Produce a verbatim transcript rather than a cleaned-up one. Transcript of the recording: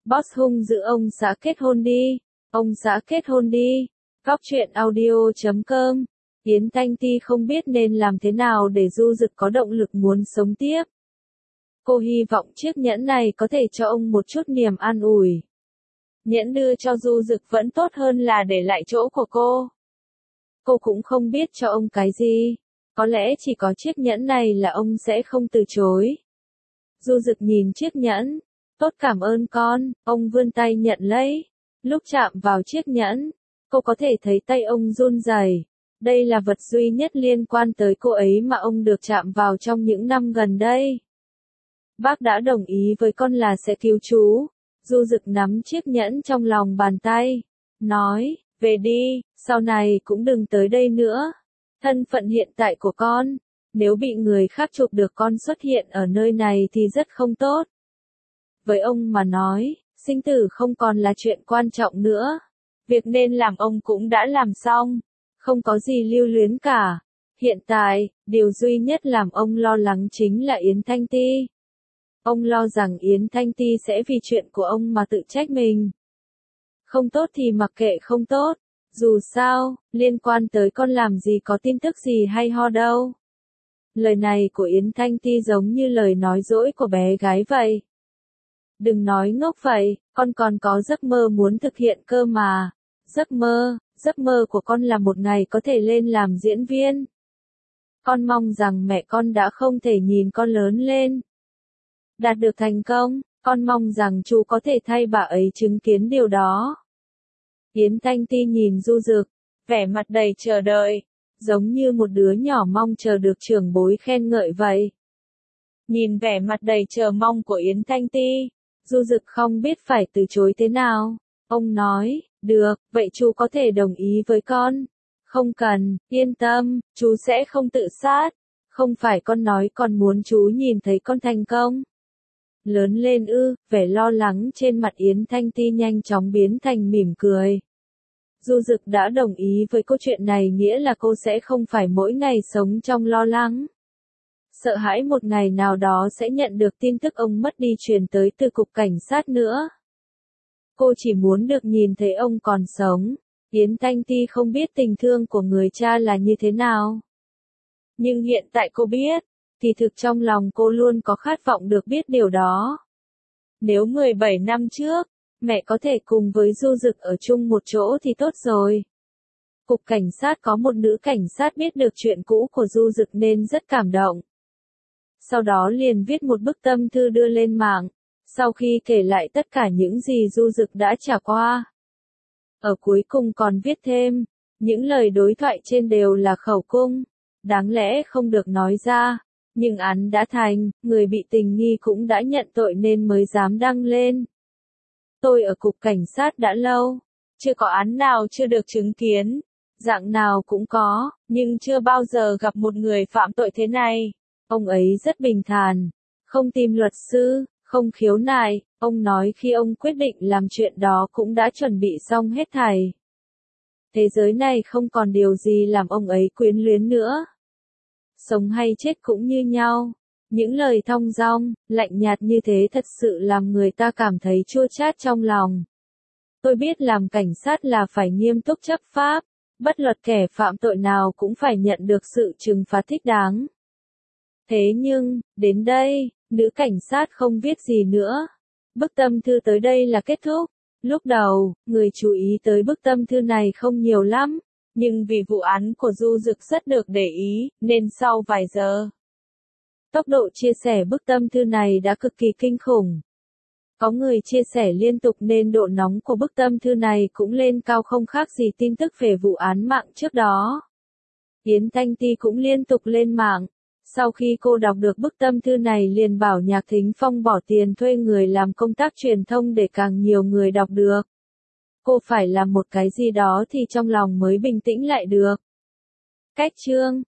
Boss hung dữ ông xã kết hôn đi. Ông xã kết hôn đi. Góc truyện audio chấm com. Yến Thanh Ti không biết nên làm thế nào để Du Dực có động lực muốn sống tiếp. Cô hy vọng chiếc nhẫn này có thể cho ông một chút niềm an ủi. Nhẫn đưa cho Du Dực vẫn tốt hơn là để lại chỗ của cô. Cô cũng không biết cho ông cái gì. Có lẽ chỉ có chiếc nhẫn này là ông sẽ không từ chối. Du Dực nhìn chiếc nhẫn. Tốt, cảm ơn con. Ông vươn tay nhận lấy. Lúc chạm vào chiếc nhẫn, cô có thể thấy tay ông run rẩy. Đây là vật duy nhất liên quan tới cô ấy mà ông được chạm vào trong những năm gần đây. Bác đã đồng ý với con là sẽ cứu chú. Du Dực nắm chiếc nhẫn trong lòng bàn tay. Nói, về đi, sau này cũng đừng tới đây nữa. Thân phận hiện tại của con, nếu bị người khác chụp được con xuất hiện ở nơi này thì rất không tốt. Với ông mà nói, sinh tử không còn là chuyện quan trọng nữa. Việc nên làm ông cũng đã làm xong. Không có gì lưu luyến cả. Hiện tại, điều duy nhất làm ông lo lắng chính là Yến Thanh Ti. Ông lo rằng Yến Thanh Ti sẽ vì chuyện của ông mà tự trách mình. Không tốt thì mặc kệ không tốt. Dù sao, liên quan tới con làm gì có tin tức gì hay ho đâu. Lời này của Yến Thanh Ti giống như lời nói dỗi của bé gái vậy. Đừng nói ngốc vậy, con còn có giấc mơ muốn thực hiện cơ mà. Giấc mơ, giấc mơ của con là một ngày có thể lên làm diễn viên. Con mong rằng mẹ con đã không thể nhìn con lớn lên. Đạt được thành công, con mong rằng chú có thể thay bà ấy chứng kiến điều đó. Yến Thanh Ti nhìn Du Dực, vẻ mặt đầy chờ đợi, giống như một đứa nhỏ mong chờ được trưởng bối khen ngợi vậy. Nhìn vẻ mặt đầy chờ mong của Yến Thanh Ti, Du Dực không biết phải từ chối thế nào. Ông nói, được, vậy chú có thể đồng ý với con. Không cần, yên tâm, chú sẽ không tự sát. Không phải con nói con muốn chú nhìn thấy con thành công. Lớn lên ư, vẻ lo lắng trên mặt Yến Thanh Ti nhanh chóng biến thành mỉm cười. Du Dực đã đồng ý với câu chuyện này nghĩa là cô sẽ không phải mỗi ngày sống trong lo lắng. Sợ hãi một ngày nào đó sẽ nhận được tin tức ông mất đi truyền tới từ cục cảnh sát nữa. Cô chỉ muốn được nhìn thấy ông còn sống. Yến Thanh Ti không biết tình thương của người cha là như thế nào. Nhưng hiện tại cô biết, thì thực trong lòng cô luôn có khát vọng được biết điều đó. Nếu mười bảy năm trước, mẹ có thể cùng với Du Dực ở chung một chỗ thì tốt rồi. Cục cảnh sát có một nữ cảnh sát biết được chuyện cũ của Du Dực nên rất cảm động. Sau đó liền viết một bức tâm thư đưa lên mạng, sau khi kể lại tất cả những gì Du Dực đã trải qua. Ở cuối cùng còn viết thêm, những lời đối thoại trên đều là khẩu cung, đáng lẽ không được nói ra, nhưng án đã thành, người bị tình nghi cũng đã nhận tội nên mới dám đăng lên. Tôi ở cục cảnh sát đã lâu, chưa có án nào chưa được chứng kiến, dạng nào cũng có, nhưng chưa bao giờ gặp một người phạm tội thế này. Ông ấy rất bình thản, không tìm luật sư, không khiếu nại, ông nói khi ông quyết định làm chuyện đó cũng đã chuẩn bị xong hết thảy. Thế giới này không còn điều gì làm ông ấy quyến luyến nữa. Sống hay chết cũng như nhau. Những lời thong dong, lạnh nhạt như thế thật sự làm người ta cảm thấy chua chát trong lòng. Tôi biết làm cảnh sát là phải nghiêm túc chấp pháp, bất luận kẻ phạm tội nào cũng phải nhận được sự trừng phạt thích đáng. Thế nhưng, đến đây, nữ cảnh sát không viết gì nữa. Bức tâm thư tới đây là kết thúc. Lúc đầu, người chú ý tới bức tâm thư này không nhiều lắm, nhưng vì vụ án của Du Dực rất được để ý, nên sau vài giờ, tốc độ chia sẻ bức tâm thư này đã cực kỳ kinh khủng. Có người chia sẻ liên tục nên độ nóng của bức tâm thư này cũng lên cao không khác gì tin tức về vụ án mạng trước đó. Yến Thanh Ti cũng liên tục lên mạng. Sau khi cô đọc được bức tâm thư này liền bảo Nhạc Thính Phong bỏ tiền thuê người làm công tác truyền thông để càng nhiều người đọc được. Cô phải làm một cái gì đó thì trong lòng mới bình tĩnh lại được. Cách chương